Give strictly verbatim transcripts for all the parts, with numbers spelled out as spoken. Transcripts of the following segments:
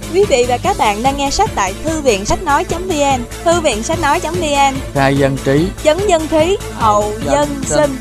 Quý vị và các bạn đang nghe sách tại thư viện sách nói.vn, thư viện sách nói.vn. Khai dân trí, Chấn dân trí, hậu dân sinh.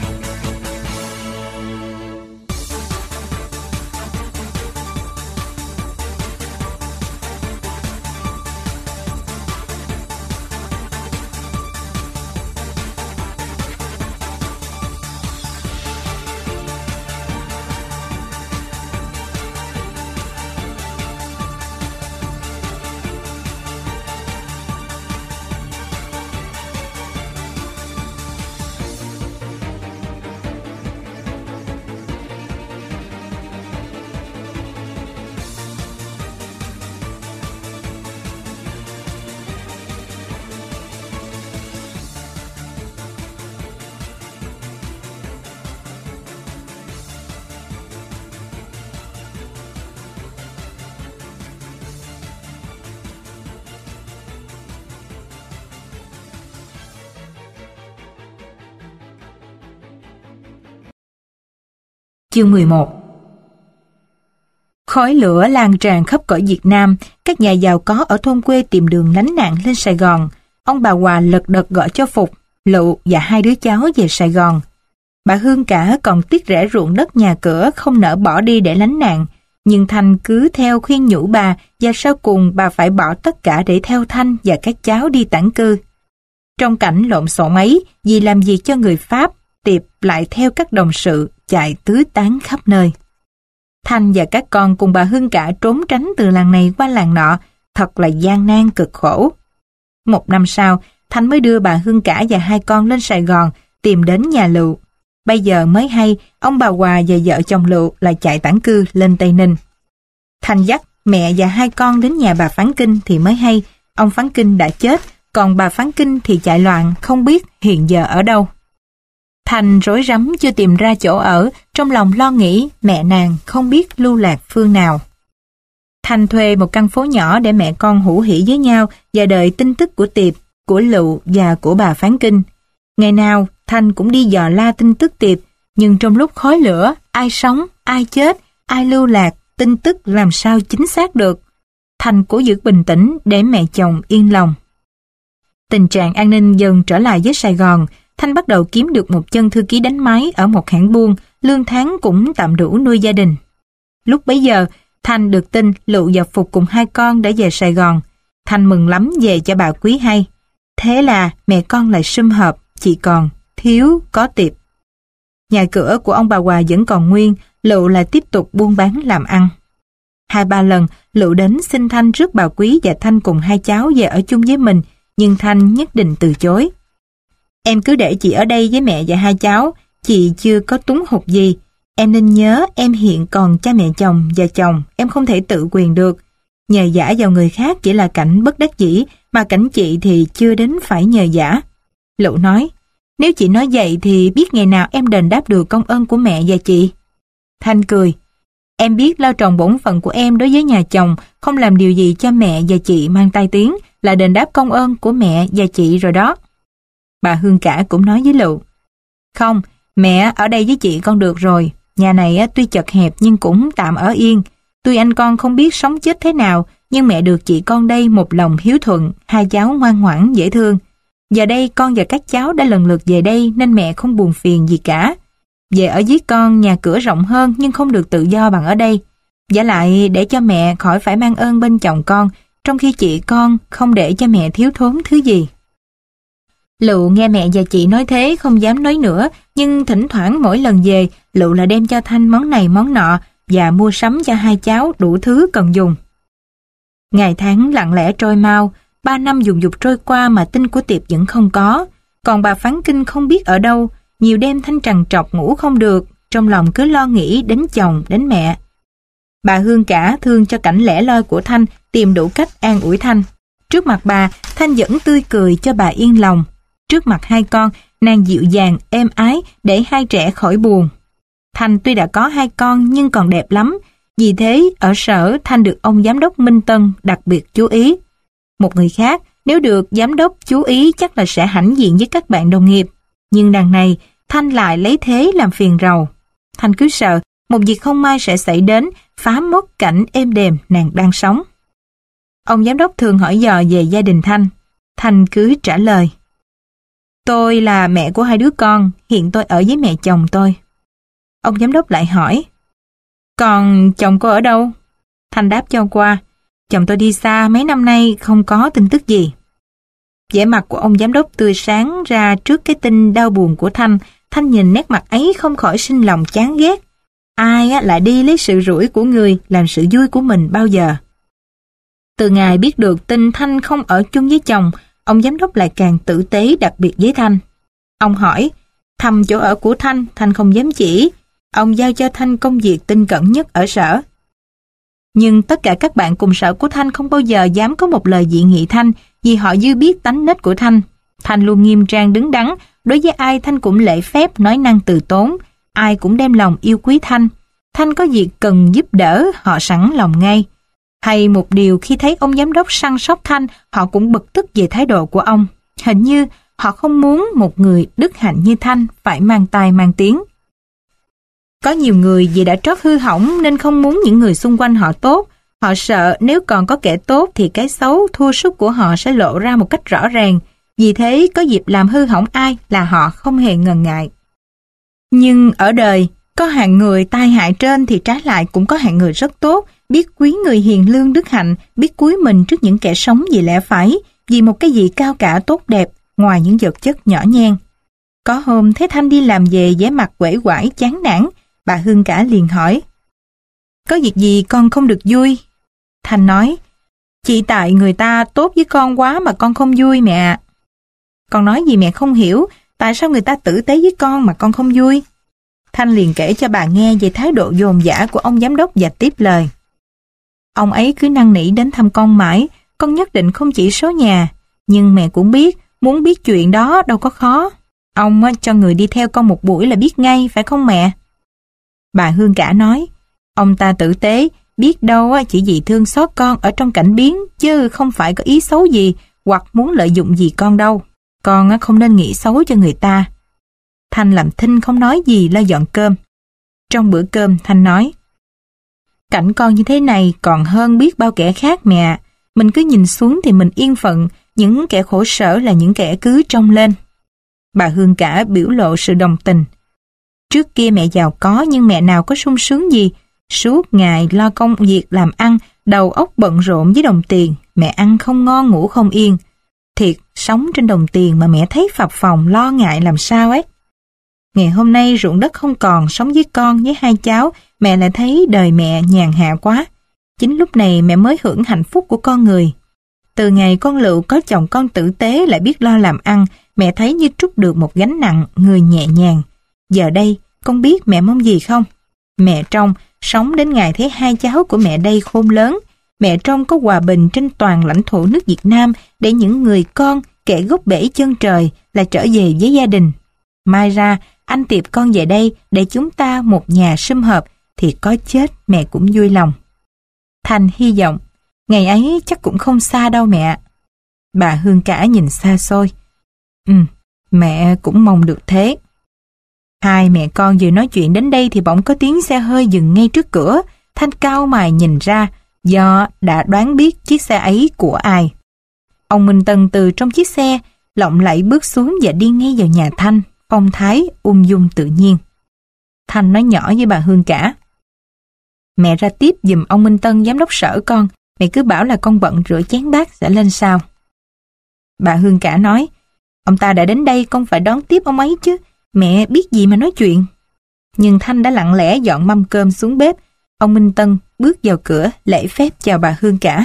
Chương mười một. Khói lửa lan tràn khắp cõi Việt Nam, các nhà giàu có ở thôn quê tìm đường lánh nạn lên Sài Gòn. Ông bà Hòa lật đật gọi cho Phục, Lụ và hai đứa cháu về Sài Gòn. Bà Hương cả còn tiếc rẻ ruộng đất nhà cửa không nỡ bỏ đi để lánh nạn, nhưng Thanh cứ theo khuyên nhủ bà và sau cùng bà phải bỏ tất cả để theo Thanh và các cháu đi tản cư. Trong cảnh lộn xộn ấy, vì làm việc cho người Pháp, Tiệp lại theo các đồng sự chạy tứ tán khắp nơi. Thanh và các con cùng bà Hương cả trốn tránh từ làng này qua làng nọ, thật là gian nan cực khổ. Một năm sau, Thanh mới đưa bà Hương cả và hai con lên Sài Gòn tìm đến nhà Lựu. Bây giờ mới hay, ông bà Hòa và vợ chồng Lựu lại chạy tản cư lên Tây Ninh. Thanh dắt mẹ và hai con đến nhà bà Phán Kinh thì mới hay, ông Phán Kinh đã chết, còn bà Phán Kinh thì chạy loạn, không biết hiện giờ ở đâu. Thanh rối rắm chưa tìm ra chỗ ở, trong lòng lo nghĩ mẹ nàng không biết lưu lạc phương nào. Thanh thuê một căn phố nhỏ để mẹ con hữu hỉ với nhau và đợi tin tức của Tiệp, của Lựu và của bà Phán Kinh. Ngày nào Thanh cũng đi dò la tin tức Tiệp, nhưng trong lúc khói lửa, ai sống, ai chết, ai lưu lạc, tin tức làm sao chính xác được. Thanh cố giữ bình tĩnh để mẹ chồng yên lòng. Tình trạng an ninh dần trở lại với Sài Gòn. Thanh bắt đầu kiếm được một chân thư ký đánh máy ở một hãng buôn, lương tháng cũng tạm đủ nuôi gia đình. Lúc bấy giờ, Thanh được tin Lựu và Phục cùng hai con đã về Sài Gòn. Thanh mừng lắm về cho bà Quý hay. Thế là mẹ con lại sum họp, chỉ còn thiếu có Tiệp. Nhà cửa của ông bà Hòa vẫn còn nguyên, Lựu lại tiếp tục buôn bán làm ăn. Hai ba lần, Lựu đến xin Thanh rước bà Quý và Thanh cùng hai cháu về ở chung với mình, nhưng Thanh nhất định từ chối. Em cứ để chị ở đây với mẹ và hai cháu, chị chưa có túng hụt gì. Em nên nhớ em hiện còn cha mẹ chồng và chồng, em không thể tự quyền được. Nhờ vả vào người khác chỉ là cảnh bất đắc dĩ, mà cảnh chị thì chưa đến phải nhờ vả. Lựu nói, nếu chị nói vậy thì biết ngày nào em đền đáp được công ơn của mẹ và chị. Thanh cười, em biết lo tròn bổn phận của em đối với nhà chồng, không làm điều gì cho mẹ và chị mang tai tiếng, là đền đáp công ơn của mẹ và chị rồi đó. Bà Hương cả cũng nói với Lựu, không, mẹ ở đây với chị con được rồi, nhà này tuy chật hẹp nhưng cũng tạm ở yên. Tuy anh con không biết sống chết thế nào, nhưng mẹ được chị con đây một lòng hiếu thuận, hai cháu ngoan ngoãn dễ thương. Giờ đây con và các cháu đã lần lượt về đây nên mẹ không buồn phiền gì cả. Về ở với con nhà cửa rộng hơn nhưng không được tự do bằng ở đây. Vả lại để cho mẹ khỏi phải mang ơn bên chồng con, trong khi chị con không để cho mẹ thiếu thốn thứ gì. Lựu nghe mẹ và chị nói thế không dám nói nữa, nhưng thỉnh thoảng mỗi lần về, Lựu là đem cho Thanh món này món nọ và mua sắm cho hai cháu đủ thứ cần dùng. Ngày tháng lặng lẽ trôi mau, ba năm dùng dục trôi qua mà tin của Tiệp vẫn không có, còn bà Phán Kinh không biết ở đâu. Nhiều đêm Thanh trằn trọc ngủ không được, trong lòng cứ lo nghĩ đến chồng, đến mẹ. Bà Hương cả thương cho cảnh lẻ loi của Thanh, tìm đủ cách an ủi Thanh. Trước mặt bà, Thanh vẫn tươi cười cho bà yên lòng. Trước mặt hai con, nàng dịu dàng, êm ái để hai trẻ khỏi buồn. Thanh tuy đã có hai con nhưng còn đẹp lắm, vì thế ở sở Thanh được ông giám đốc Minh Tân đặc biệt chú ý. Một người khác, nếu được giám đốc chú ý chắc là sẽ hãnh diện với các bạn đồng nghiệp. Nhưng đằng này, Thanh lại lấy thế làm phiền rầu. Thanh cứ sợ một việc không may sẽ xảy đến, phá mất cảnh êm đềm nàng đang sống. Ông giám đốc thường hỏi dò về gia đình Thanh. Thanh cứ trả lời. Tôi là mẹ của hai đứa con, hiện tôi ở với mẹ chồng tôi. Ông giám đốc lại hỏi. Còn chồng cô ở đâu? Thanh đáp cho qua. Chồng tôi đi xa mấy năm nay không có tin tức gì. Vẻ mặt của ông giám đốc tươi sáng ra trước cái tin đau buồn của Thanh. Thanh nhìn nét mặt ấy không khỏi sinh lòng chán ghét. Ai lại đi lấy sự rủi của người làm sự vui của mình bao giờ? Từ ngày biết được tin Thanh không ở chung với chồng, ông giám đốc lại càng tử tế đặc biệt với Thanh. Ông hỏi, thăm chỗ ở của Thanh, Thanh không dám chỉ. Ông giao cho Thanh công việc tinh cẩn nhất ở sở. Nhưng tất cả các bạn cùng sở của Thanh không bao giờ dám có một lời dị nghị Thanh, vì họ dư biết tánh nết của Thanh. Thanh luôn nghiêm trang đứng đắn, đối với ai Thanh cũng lễ phép, nói năng từ tốn, ai cũng đem lòng yêu quý Thanh. Thanh có việc cần giúp đỡ, họ sẵn lòng ngay. Hay một điều khi thấy ông giám đốc săn sóc Thanh, họ cũng bực tức về thái độ của ông. Hình như họ không muốn một người đức hạnh như Thanh phải mang tai mang tiếng. Có nhiều người vì đã trót hư hỏng nên không muốn những người xung quanh họ tốt. Họ sợ nếu còn có kẻ tốt thì cái xấu thua sút của họ sẽ lộ ra một cách rõ ràng. Vì thế có dịp làm hư hỏng ai là họ không hề ngần ngại. Nhưng ở đời, có hạng người tai hại trên thì trái lại cũng có hạng người rất tốt, biết quý người hiền lương đức hạnh, biết cúi mình trước những kẻ sống vì lẽ phải, vì một cái gì cao cả tốt đẹp, ngoài những vật chất nhỏ nhen. Có hôm thấy Thanh đi làm về vẻ mặt uể oải chán nản, bà Hương Cả liền hỏi, có việc gì con không được vui? Thanh nói, chỉ tại người ta tốt với con quá mà con không vui mẹ ạ. Con nói gì mẹ không hiểu, tại sao người ta tử tế với con mà con không vui? Thanh liền kể cho bà nghe về thái độ dồn dã của ông giám đốc và tiếp lời. Ông ấy cứ năn nỉ đến thăm con mãi, con nhất định không chỉ số nhà, nhưng mẹ cũng biết, muốn biết chuyện đó đâu có khó. Ông cho người đi theo con một buổi là biết ngay, phải không mẹ? Bà Hương Cả nói, ông ta tử tế, biết đâu chỉ vì thương xót con ở trong cảnh biến, chứ không phải có ý xấu gì hoặc muốn lợi dụng gì con đâu. Con không nên nghĩ xấu cho người ta. Thanh làm thinh không nói gì lo dọn cơm. Trong bữa cơm Thanh nói, cảnh con như thế này còn hơn biết bao kẻ khác mẹ. Mình cứ nhìn xuống thì mình yên phận, những kẻ khổ sở là những kẻ cứ trông lên. Bà Hương Cả biểu lộ sự đồng tình. Trước kia mẹ giàu có nhưng mẹ nào có sung sướng gì. Suốt ngày lo công việc làm ăn, đầu óc bận rộn với đồng tiền, mẹ ăn không ngon ngủ không yên. Thiệt, sống trên đồng tiền mà mẹ thấy phập phồng lo ngại làm sao ấy. Ngày hôm nay ruộng đất không còn, sống với con với hai cháu, mẹ lại thấy đời mẹ nhàn hạ quá. Chính lúc này mẹ mới hưởng hạnh phúc của con người. Từ ngày con Lựu có chồng con tử tế lại biết lo làm ăn, mẹ thấy như trút được một gánh nặng, người nhẹ nhàng. Giờ đây, con biết mẹ mong gì không? Mẹ trông, sống đến ngày thấy hai cháu của mẹ đây khôn lớn. Mẹ trông có hòa bình trên toàn lãnh thổ nước Việt Nam để những người con, kẻ gốc bể chân trời là trở về với gia đình. Mai ra, anh tiệp con về đây để chúng ta một nhà sum họp thì có chết mẹ cũng vui lòng. Thanh hy vọng, ngày ấy chắc cũng không xa đâu mẹ. Bà Hương Cả nhìn xa xôi. Ừ, mẹ cũng mong được thế. Hai mẹ con vừa nói chuyện đến đây thì bỗng có tiếng xe hơi dừng ngay trước cửa. Thanh cau mày nhìn ra, do đã đoán biết chiếc xe ấy của ai. Ông Minh Tân từ trong chiếc xe, lộng lẫy bước xuống và đi ngay vào nhà Thanh, phong thái ung dung tự nhiên. Thanh nói nhỏ với bà Hương Cả. Mẹ ra tiếp giùm ông Minh Tân giám đốc sở con, mẹ cứ bảo là con bận rửa chén bát sẽ lên sau. Bà Hương Cả nói, ông ta đã đến đây con phải đón tiếp ông ấy chứ, mẹ biết gì mà nói chuyện. Nhưng Thanh đã lặng lẽ dọn mâm cơm xuống bếp. Ông Minh Tân bước vào cửa lễ phép chào bà Hương Cả.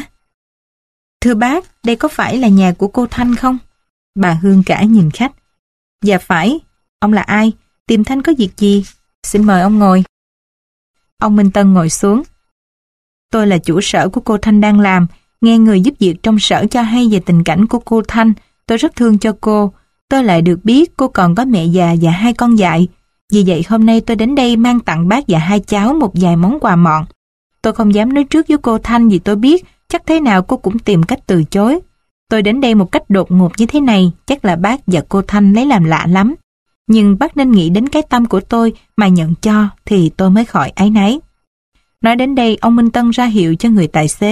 Thưa bác, đây có phải là nhà của cô Thanh không? Bà Hương Cả nhìn khách. Dạ phải, ông là ai? Tìm Thanh có việc gì? Xin mời ông ngồi. Ông Minh Tân ngồi xuống. Tôi là chủ sở của cô Thanh đang làm, nghe người giúp việc trong sở cho hay về tình cảnh của cô Thanh, tôi rất thương cho cô. Tôi lại được biết cô còn có mẹ già và hai con dại. Vì vậy hôm nay tôi đến đây mang tặng bác và hai cháu một vài món quà mọn. Tôi không dám nói trước với cô Thanh vì tôi biết chắc thế nào cô cũng tìm cách từ chối. Tôi đến đây một cách đột ngột như thế này, chắc là bác và cô Thanh lấy làm lạ lắm. Nhưng bác nên nghĩ đến cái tâm của tôi mà nhận cho thì tôi mới khỏi áy náy. Nói đến đây, ông Minh Tân ra hiệu cho người tài xế.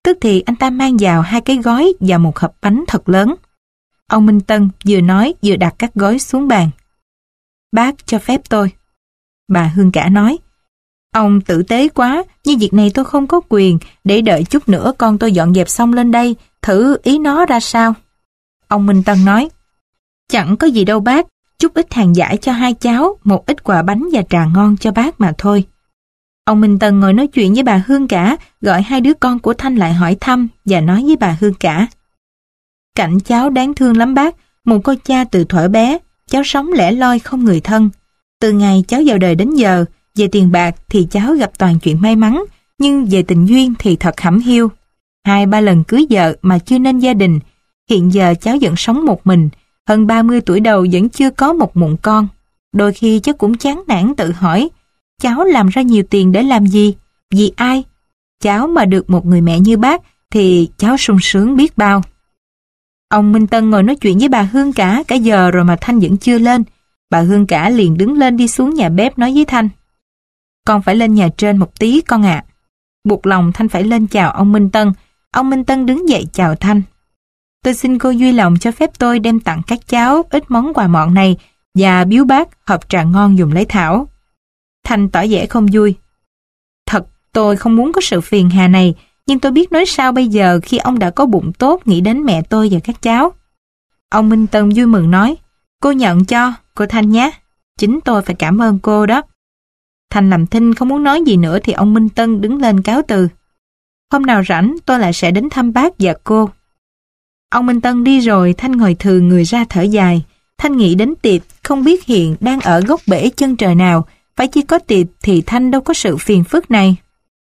Tức thì anh ta mang vào hai cái gói và một hộp bánh thật lớn. Ông Minh Tân vừa nói vừa đặt các gói xuống bàn. Bác cho phép tôi. Bà Hương Cả nói, ông tử tế quá, nhưng việc này tôi không có quyền, để đợi chút nữa con tôi dọn dẹp xong lên đây, thử ý nó ra sao. Ông Minh Tân nói, chẳng có gì đâu bác, chút ít hàng giải cho hai cháu, một ít quà bánh và trà ngon cho bác mà thôi. Ông Minh Tân ngồi nói chuyện với bà Hương Cả, gọi hai đứa con của Thanh lại hỏi thăm và nói với bà Hương Cả. Cảnh cháu đáng thương lắm bác, một cô cha từ thuở bé, cháu sống lẻ loi không người thân. Từ ngày cháu vào đời đến giờ, về tiền bạc thì cháu gặp toàn chuyện may mắn, nhưng về tình duyên thì thật hẩm hiu. Hai ba lần cưới vợ mà chưa nên gia đình, hiện giờ cháu vẫn sống một mình, hơn ba mươi tuổi đầu vẫn chưa có một mụn con. Đôi khi cháu cũng chán nản tự hỏi, cháu làm ra nhiều tiền để làm gì? Vì ai? Cháu mà được một người mẹ như bác thì cháu sung sướng biết bao. Ông Minh Tân ngồi nói chuyện với bà Hương Cả cả giờ rồi mà Thanh vẫn chưa lên. Bà Hương Cả liền đứng lên đi xuống nhà bếp nói với Thanh. Con phải lên nhà trên một tí con ạ. À. Buộc lòng Thanh phải lên chào ông Minh Tân. Ông Minh Tân đứng dậy chào Thanh. Tôi xin cô vui lòng cho phép tôi đem tặng các cháu ít món quà mọn này và biếu bác hộp trà ngon dùng lấy thảo. Thanh tỏ vẻ không vui. Thật tôi không muốn có sự phiền hà này, nhưng tôi biết nói sao bây giờ khi ông đã có bụng tốt nghĩ đến mẹ tôi và các cháu. Ông Minh Tân vui mừng nói, cô nhận cho, cô Thanh nhé. Chính tôi phải cảm ơn cô đó. Thanh làm thinh không muốn nói gì nữa thì ông Minh Tân đứng lên cáo từ. Hôm nào rảnh tôi lại sẽ đến thăm bác và cô. Ông Minh Tân đi rồi, Thanh ngồi thừ người ra thở dài. Thanh nghĩ đến Tiệp, không biết hiện đang ở góc bể chân trời nào. Phải chỉ có Tiệp thì Thanh đâu có sự phiền phức này.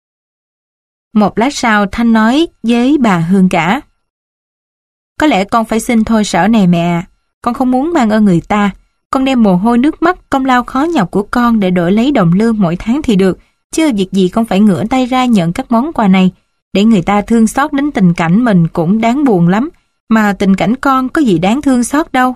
Một lát sau Thanh nói với bà Hương Cả. Có lẽ con phải xin thôi Sở này mẹ. Con không muốn mang ơn người ta. Con đem mồ hôi nước mắt công lao khó nhọc của con để đổi lấy đồng lương mỗi tháng thì được. Chứ việc gì con phải ngửa tay ra nhận các món quà này. Để người ta thương xót đến tình cảnh mình cũng đáng buồn lắm. Mà tình cảnh con có gì đáng thương xót đâu.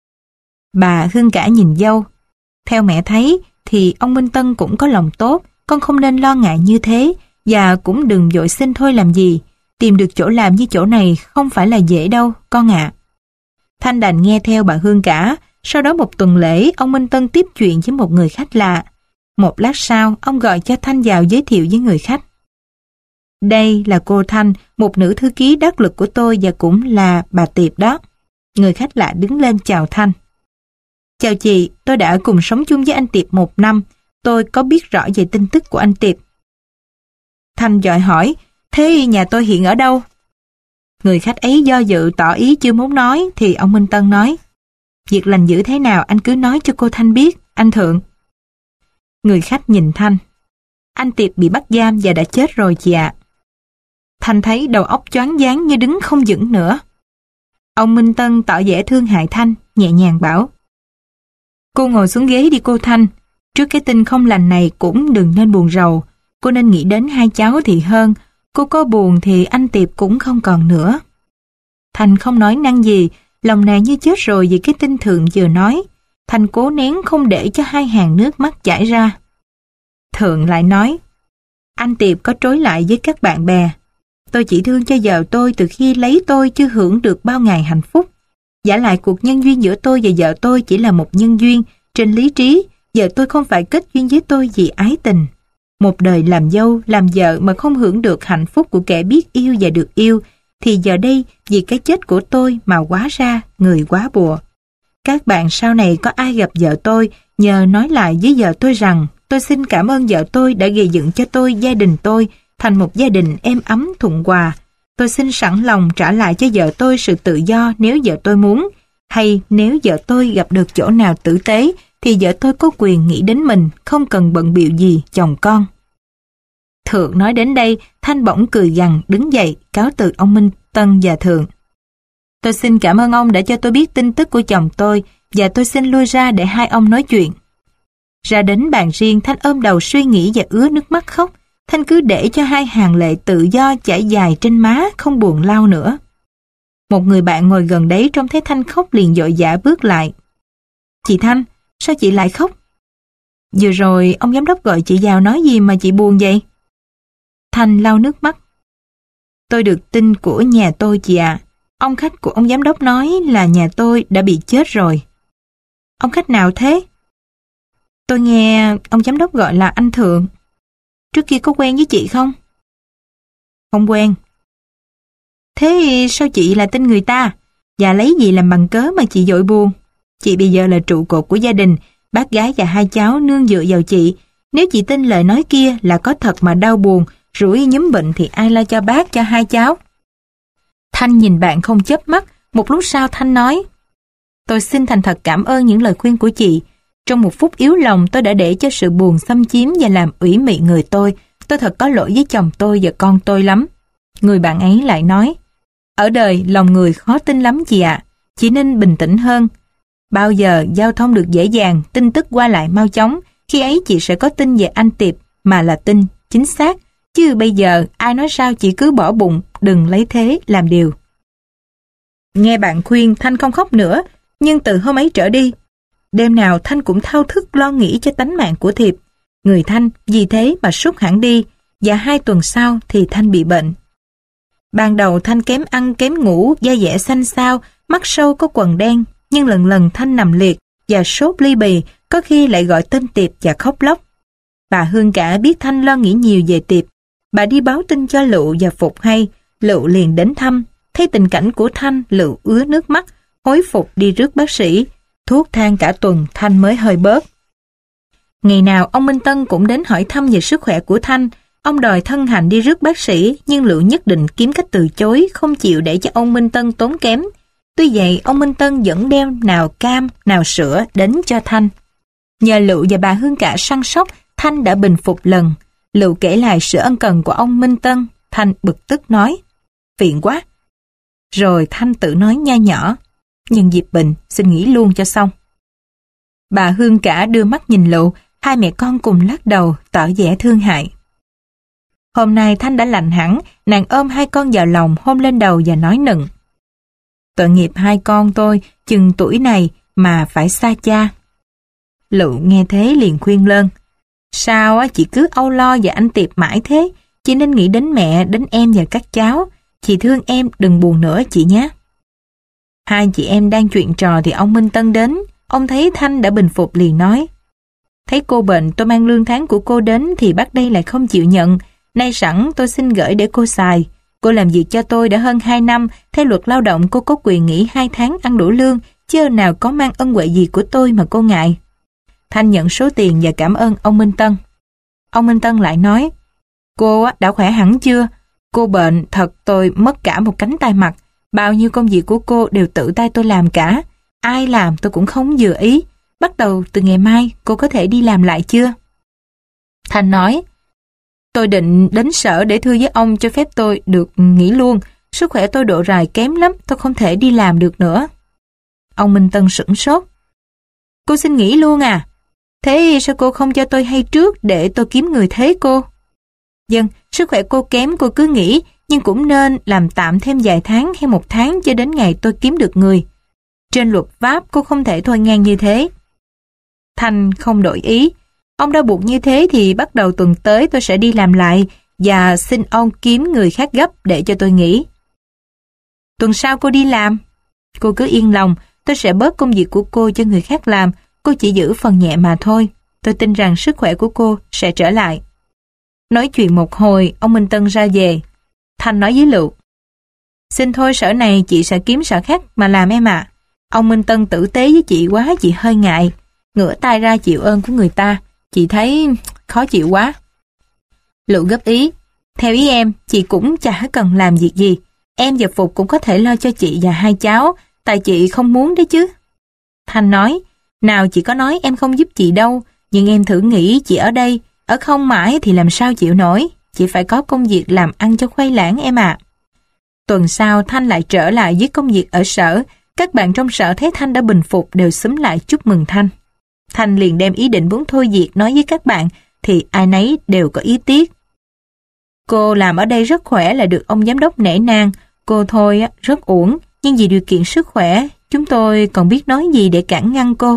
Bà Hương Cả nhìn dâu. Theo mẹ thấy thì ông Minh Tân cũng có lòng tốt. Con không nên lo ngại như thế. Và cũng đừng vội xin thôi làm gì. Tìm được chỗ làm như chỗ này không phải là dễ đâu con ạ. À. Thanh đành nghe theo bà Hương Cả. Sau đó một tuần lễ ông Minh Tân tiếp chuyện với một người khách lạ. Một lát sau ông gọi cho Thanh vào giới thiệu với người khách. Đây là cô Thanh, một nữ thư ký đắc lực của tôi và cũng là bà Tiệp đó. Người khách lạ đứng lên chào Thanh. Chào chị, tôi đã cùng sống chung với anh Tiệp một năm. Tôi có biết rõ về tin tức của anh Tiệp. Thanh dội hỏi, thế nhà tôi hiện ở đâu? Người khách ấy do dự tỏ ý chưa muốn nói thì ông Minh Tân nói, việc lành dữ thế nào anh cứ nói cho cô Thanh biết, anh Thượng. Người khách nhìn Thanh. Anh Tiệp bị bắt giam và đã chết rồi chị ạ. Thanh thấy đầu óc choáng váng như đứng không vững nữa. Ông Minh Tân tỏ vẻ thương hại Thanh, nhẹ nhàng bảo. Cô ngồi xuống ghế đi cô Thanh. Trước cái tin không lành này cũng đừng nên buồn rầu. Cô nên nghĩ đến hai cháu thì hơn. Cô có buồn thì anh Tiệp cũng không còn nữa. Thanh không nói năng gì, lòng nàng như chết rồi vì cái tin Thượng vừa nói. Thanh cố nén không để cho hai hàng nước mắt chảy ra. Thượng lại nói, anh Tiệp có trối lại với các bạn bè. Tôi chỉ thương cho vợ tôi từ khi lấy tôi chưa hưởng được bao ngày hạnh phúc. Giả lại cuộc nhân duyên giữa tôi và vợ tôi chỉ là một nhân duyên. Trên lý trí, vợ tôi không phải kết duyên với tôi vì ái tình. Một đời làm dâu, làm vợ mà không hưởng được hạnh phúc của kẻ biết yêu và được yêu, thì giờ đây vì cái chết của tôi mà hóa ra người quá bùa. Các bạn sau này có ai gặp vợ tôi, nhờ nói lại với vợ tôi rằng tôi xin cảm ơn vợ tôi đã gây dựng cho tôi gia đình tôi thành một gia đình êm ấm thuận hòa. Tôi xin sẵn lòng trả lại cho vợ tôi sự tự do nếu vợ tôi muốn, hay nếu vợ tôi gặp được chỗ nào tử tế thì vợ tôi có quyền nghĩ đến mình, không cần bận bịu gì chồng con. Thượng nói đến đây, Thanh bỗng cười gằn đứng dậy cáo từ ông Minh Tân và Thượng. Tôi xin cảm ơn ông đã cho tôi biết tin tức của chồng tôi và tôi xin lui ra để hai ông nói chuyện. Ra đến bàn riêng, Thanh ôm đầu suy nghĩ và ứa nước mắt khóc. Thanh cứ để cho hai hàng lệ tự do chảy dài trên má, không buồn lau nữa. Một người bạn ngồi gần đấy trông thấy Thanh khóc liền vội vã bước lại. Chị Thanh, sao chị lại khóc? Vừa rồi ông giám đốc gọi chị vào nói gì mà chị buồn vậy? Thanh lau nước mắt. Tôi được tin của nhà tôi chị ạ. Ông khách của ông giám đốc nói là nhà tôi đã bị chết rồi. Ông khách nào thế? Tôi nghe ông giám đốc gọi là anh Thượng. Trước kia có quen với chị không? Không quen. Thế sao chị là tin người ta? Và lấy gì làm bằng cớ mà chị vội buồn? Chị bây giờ là trụ cột của gia đình, bác gái và hai cháu nương dựa vào chị. Nếu chị tin lời nói kia là có thật mà đau buồn, rủi nhúm bệnh thì ai lo cho bác, cho hai cháu? Thanh nhìn bạn không chớp mắt, một lúc sau Thanh nói: Tôi xin thành thật cảm ơn những lời khuyên của chị. Trong một phút yếu lòng tôi đã để cho sự buồn xâm chiếm và làm ủy mị người tôi. Tôi thật có lỗi với chồng tôi và con tôi lắm. Người bạn ấy lại nói: Ở đời lòng người khó tin lắm chị ạ. Chị nên bình tĩnh hơn. Bao giờ giao thông được dễ dàng, tin tức qua lại mau chóng, khi ấy chị sẽ có tin về anh Tiệp mà là tin chính xác. Chứ bây giờ ai nói sao chị cứ bỏ bụng, đừng lấy thế làm điều. Nghe bạn khuyên, Thanh không khóc nữa, nhưng từ hôm ấy trở đi, đêm nào Thanh cũng thao thức lo nghĩ cho tánh mạng của Thiệp. Người Thanh vì thế mà sút hẳn đi, và hai tuần sau thì Thanh bị bệnh. Ban đầu Thanh kém ăn kém ngủ, da dẻ xanh xao, mắt sâu có quầng đen, nhưng lần lần Thanh nằm liệt và sốt ly bì, có khi lại gọi tên Tiệp và khóc lóc. Bà Hương Cả biết Thanh lo nghĩ nhiều về Tiệp. Bà đi báo tin cho Lựu và Phục hay, Lựu liền đến thăm. Thấy tình cảnh của Thanh, Lựu ứa nước mắt, hối phục đi rước bác sĩ. Thuốc thang cả tuần, Thanh mới hơi bớt. Ngày nào ông Minh Tân cũng đến hỏi thăm về sức khỏe của Thanh. Ông đòi thân hành đi rước bác sĩ, nhưng Lựu nhất định kiếm cách từ chối, không chịu để cho ông Minh Tân tốn kém. Tuy vậy, ông Minh Tân vẫn đem nào cam, nào sữa đến cho Thanh. Nhờ Lựu và bà Hương Cả săn sóc, Thanh đã bình phục lần. Lựu kể lại sự ân cần của ông Minh Tân. Thanh bực tức nói: Phiền quá. Rồi Thanh tự nói nho nhỏ: Nhân dịp bệnh, xin nghỉ luôn cho xong. Bà Hương Cả đưa mắt nhìn Lựu, hai mẹ con cùng lắc đầu, tỏ vẻ thương hại. Hôm nay Thanh đã lành hẳn, nàng ôm hai con vào lòng, hôn lên đầu và nói nựng: Tội nghiệp hai con tôi, chừng tuổi này mà phải xa cha. Lựu nghe thế liền khuyên lơn: Sao á chị cứ âu lo về anh Tiệp mãi thế? Chị nên nghĩ đến mẹ, đến em và các cháu. Chị thương em, đừng buồn nữa chị nhé. Hai chị em đang chuyện trò thì ông Minh Tân đến. Ông thấy Thanh đã bình phục liền nói: Thấy cô bệnh, tôi mang lương tháng của cô đến thì bác đây lại không chịu nhận. Nay sẵn tôi xin gửi để cô xài. Cô làm việc cho tôi đã hơn hai năm, theo luật lao động cô có quyền nghỉ hai tháng ăn đủ lương, chứ nào có mang ân huệ gì của tôi mà cô ngại. Thanh nhận số tiền và cảm ơn ông Minh Tân. Ông Minh Tân lại nói: Cô đã khỏe hẳn chưa? Cô bệnh thật tôi mất cả một cánh tay mặt. Bao nhiêu công việc của cô đều tự tay tôi làm cả. Ai làm tôi cũng không vừa ý. Bắt đầu từ ngày mai cô có thể đi làm lại chưa? Thanh nói: Tôi định đến sở để thưa với ông cho phép tôi được nghỉ luôn. Sức khỏe tôi độ rài kém lắm, tôi không thể đi làm được nữa. Ông Minh Tân sửng sốt: Cô xin nghỉ luôn à? Thế sao cô không cho tôi hay trước để tôi kiếm người thế cô? Vâng, sức khỏe cô kém cô cứ nghỉ, nhưng cũng nên làm tạm thêm vài tháng hay một tháng cho đến ngày tôi kiếm được người. Trên luật pháp cô không thể thôi ngang như thế. Thanh không đổi ý. Ông đã buộc như thế thì bắt đầu tuần tới tôi sẽ đi làm lại và xin ông kiếm người khác gấp để cho tôi nghỉ. Tuần sau cô đi làm. Cô cứ yên lòng, tôi sẽ bớt công việc của cô cho người khác làm. Cô chỉ giữ phần nhẹ mà thôi. Tôi tin rằng sức khỏe của cô sẽ trở lại. Nói chuyện một hồi, ông Minh Tân ra về. Thanh nói với Lựu: Xin thôi, sở này chị sẽ kiếm sở khác mà làm em ạ. Ông Minh Tân tử tế với chị quá, chị hơi ngại. Ngửa tay ra chịu ơn của người ta, chị thấy khó chịu quá. Lựu góp ý: Theo ý em, chị cũng chả cần làm việc gì. Em và Phục cũng có thể lo cho chị và hai cháu, tại chị không muốn đấy chứ. Thanh nói: Nào chị có nói em không giúp chị đâu, nhưng em thử nghĩ chị ở đây, ở không mãi thì làm sao chịu nổi. Chị phải có công việc làm ăn cho khuây lãng em ạ. Tuần sau Thanh lại trở lại với công việc ở sở. Các bạn trong sở thấy Thanh đã bình phục đều xúm lại chúc mừng Thanh. Thanh liền đem ý định muốn thôi việc nói với các bạn, thì ai nấy đều có ý tiếc. Cô làm ở đây rất khỏe là được ông giám đốc nể nang. Cô thôi rất uổng, nhưng vì điều kiện sức khỏe, chúng tôi còn biết nói gì để cản ngăn cô.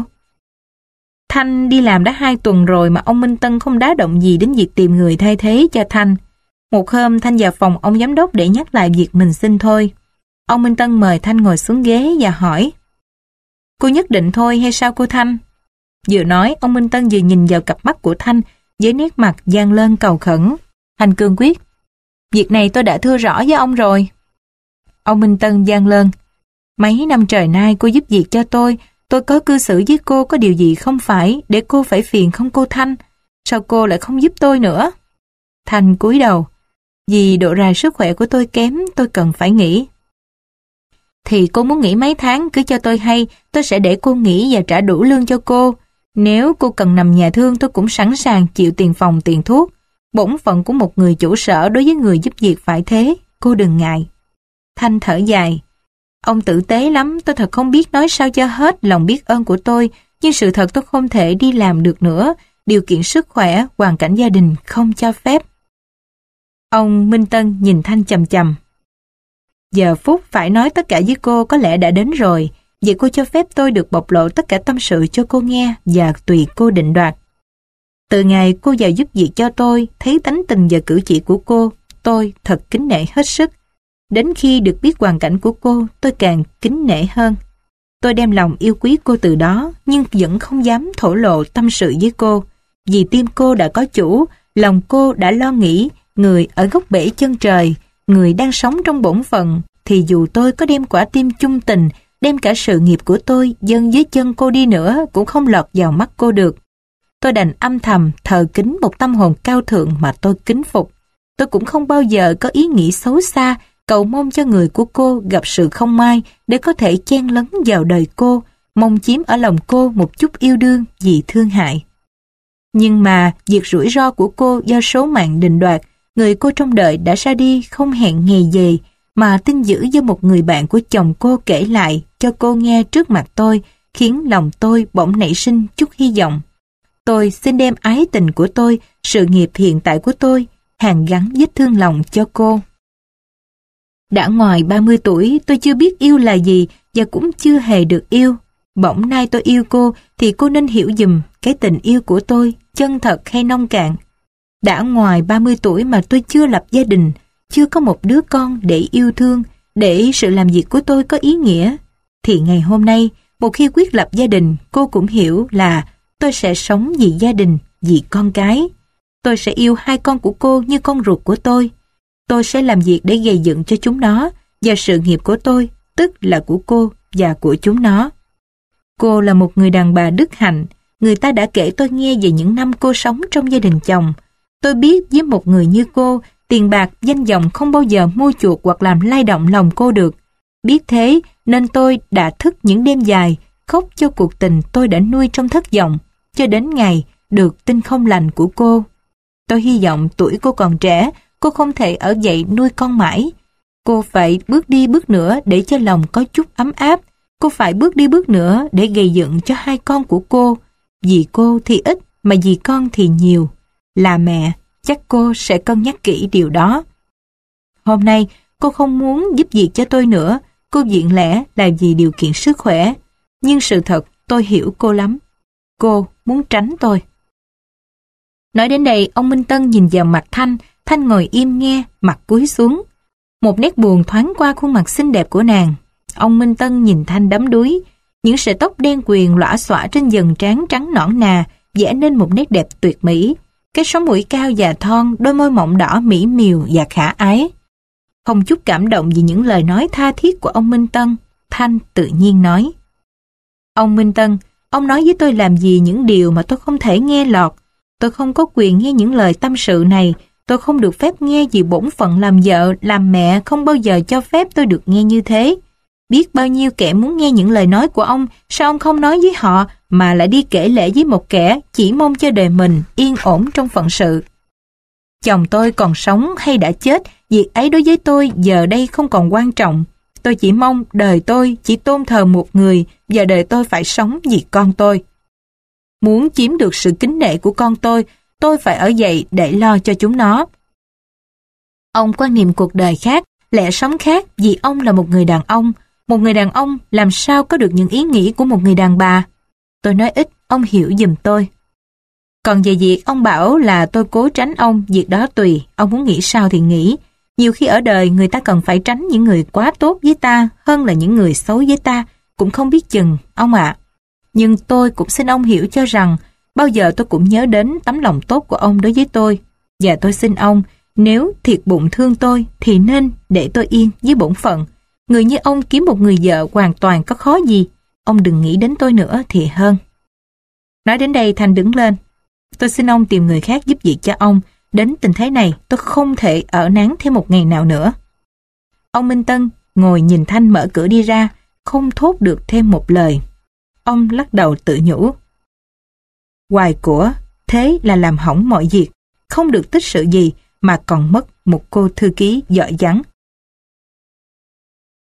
Thanh đi làm đã hai tuần rồi mà ông Minh Tân không đá động gì đến việc tìm người thay thế cho Thanh. Một hôm Thanh vào phòng ông giám đốc để nhắc lại việc mình xin thôi. Ông Minh Tân mời Thanh ngồi xuống ghế và hỏi: Cô nhất định thôi hay sao cô Thanh? Vừa nói, ông Minh Tân vừa nhìn vào cặp mắt của Thanh với nét mặt dang lên cầu khẩn. Thanh cương quyết: Việc này tôi đã thưa rõ với ông rồi. Ông Minh Tân vang lên: Mấy năm trời nay cô giúp việc cho tôi, tôi có cư xử với cô có điều gì không phải để cô phải phiền không cô Thanh? Sao cô lại không giúp tôi nữa? Thanh cúi đầu: Vì độ rài sức khỏe của tôi kém, tôi cần phải nghỉ. Thì cô muốn nghỉ mấy tháng cứ cho tôi hay, tôi sẽ để cô nghỉ và trả đủ lương cho cô. Nếu cô cần nằm nhà thương tôi cũng sẵn sàng chịu tiền phòng tiền thuốc. Bổn phận của một người chủ sở đối với người giúp việc phải thế, cô đừng ngại. Thanh thở dài: Ông tử tế lắm, tôi thật không biết nói sao cho hết lòng biết ơn của tôi, nhưng sự thật tôi không thể đi làm được nữa, điều kiện sức khỏe, hoàn cảnh gia đình không cho phép. Ông Minh Tân nhìn Thanh chằm chằm. Giờ phút phải nói tất cả với cô có lẽ đã đến rồi, vậy cô cho phép tôi được bộc lộ tất cả tâm sự cho cô nghe và tùy cô định đoạt. Từ ngày cô vào giúp việc cho tôi, thấy tánh tình và cử chỉ của cô, tôi thật kính nể hết sức. Đến khi được biết hoàn cảnh của cô, tôi càng kính nể hơn. Tôi đem lòng yêu quý cô từ đó, nhưng vẫn không dám thổ lộ tâm sự với cô. Vì tim cô đã có chủ, lòng cô đã lo nghĩ, người ở góc bể chân trời, người đang sống trong bổn phận, thì dù tôi có đem quả tim chung tình, đem cả sự nghiệp của tôi dâng dưới chân cô đi nữa, cũng không lọt vào mắt cô được. Tôi đành âm thầm thờ kính một tâm hồn cao thượng mà tôi kính phục. Tôi cũng không bao giờ có ý nghĩ xấu xa, cầu mong cho người của cô gặp sự không may để có thể chen lấn vào đời cô, mong chiếm ở lòng cô một chút yêu đương vì thương hại. Nhưng mà việc rủi ro của cô do số mạng định đoạt, người cô trông đợi đã ra đi không hẹn ngày về, mà tin dữ do một người bạn của chồng cô kể lại cho cô nghe trước mặt tôi, khiến lòng tôi bỗng nảy sinh chút hy vọng. Tôi xin đem ái tình của tôi, sự nghiệp hiện tại của tôi, hàn gắn vết thương lòng cho cô. Đã ngoài ba mươi tuổi, tôi chưa biết yêu là gì và cũng chưa hề được yêu. Bỗng nay tôi yêu cô thì cô nên hiểu giùm cái tình yêu của tôi, chân thật hay nông cạn. Đã ngoài ba mươi tuổi mà tôi chưa lập gia đình, chưa có một đứa con để yêu thương, để sự làm việc của tôi có ý nghĩa. Thì ngày hôm nay, một khi quyết lập gia đình, cô cũng hiểu là tôi sẽ sống vì gia đình, vì con cái. Tôi sẽ yêu hai con của cô như con ruột của tôi. Tôi sẽ làm việc để gây dựng cho chúng nó, và sự nghiệp của tôi, tức là của cô và của chúng nó. Cô là một người đàn bà đức hạnh. Người ta đã kể tôi nghe về những năm cô sống trong gia đình chồng. Tôi biết với một người như cô, tiền bạc, danh vọng không bao giờ mua chuộc hoặc làm lay động lòng cô được. Biết thế nên tôi đã thức những đêm dài, khóc cho cuộc tình tôi đã nuôi trong thất vọng, cho đến ngày được tin không lành của cô. Tôi hy vọng tuổi cô còn trẻ, cô không thể ở dậy nuôi con mãi. Cô phải bước đi bước nữa để cho lòng có chút ấm áp. Cô phải bước đi bước nữa để gây dựng cho hai con của cô. Vì cô thì ít, mà vì con thì nhiều. Là mẹ, chắc cô sẽ cân nhắc kỹ điều đó. Hôm nay, cô không muốn giúp việc cho tôi nữa. Cô viện lẽ là vì điều kiện sức khỏe. Nhưng sự thật, tôi hiểu cô lắm. Cô muốn tránh tôi. Nói đến đây, ông Minh Tân nhìn vào mặt Thanh. Thanh ngồi im nghe, mặt cúi xuống. Một nét buồn thoáng qua khuôn mặt xinh đẹp của nàng. Ông Minh Tân nhìn Thanh đắm đuối. Những sợi tóc đen quyền lõa xõa trên dần trán trắng nõn nà, vẽ nên một nét đẹp tuyệt mỹ. Cái sống mũi cao và thon, đôi môi mọng đỏ mỹ miều và khả ái. Không chút cảm động vì những lời nói tha thiết của ông Minh Tân, Thanh tự nhiên nói: Ông Minh Tân, ông nói với tôi làm gì những điều mà tôi không thể nghe lọt. Tôi không có quyền nghe những lời tâm sự này. Tôi không được phép nghe vì bổn phận làm vợ, làm mẹ không bao giờ cho phép tôi được nghe như thế. Biết bao nhiêu kẻ muốn nghe những lời nói của ông, sao ông không nói với họ mà lại đi kể lể với một kẻ chỉ mong cho đời mình yên ổn trong phận sự. Chồng tôi còn sống hay đã chết, việc ấy đối với tôi giờ đây không còn quan trọng. Tôi chỉ mong đời tôi chỉ tôn thờ một người, và đời tôi phải sống vì con tôi. Muốn chiếm được sự kính nể của con tôi, tôi phải ở dậy để lo cho chúng nó. Ông quan niệm cuộc đời khác, lẽ sống khác vì ông là một người đàn ông. Một người đàn ông làm sao có được những ý nghĩ của một người đàn bà? Tôi nói ít, ông hiểu giùm tôi. Còn về việc ông bảo là tôi cố tránh ông, việc đó tùy, ông muốn nghĩ sao thì nghĩ. Nhiều khi ở đời người ta cần phải tránh những người quá tốt với ta hơn là những người xấu với ta, cũng không biết chừng, ông ạ. Nhưng tôi cũng xin ông hiểu cho rằng bao giờ tôi cũng nhớ đến tấm lòng tốt của ông đối với tôi. Và tôi xin ông, nếu thiệt bụng thương tôi thì nên để tôi yên với bổn phận. Người như ông kiếm một người vợ hoàn toàn có khó gì. Ông đừng nghĩ đến tôi nữa thì hơn. Nói đến đây Thanh đứng lên. Tôi xin ông tìm người khác giúp việc cho ông. Đến tình thế này tôi không thể ở nán thêm một ngày nào nữa. Ông Minh Tân ngồi nhìn Thanh mở cửa đi ra, không thốt được thêm một lời. Ông lắc đầu tự nhủ. Hoài của, thế là làm hỏng mọi việc. Không được tích sự gì mà còn mất một cô thư ký giỏi giắng.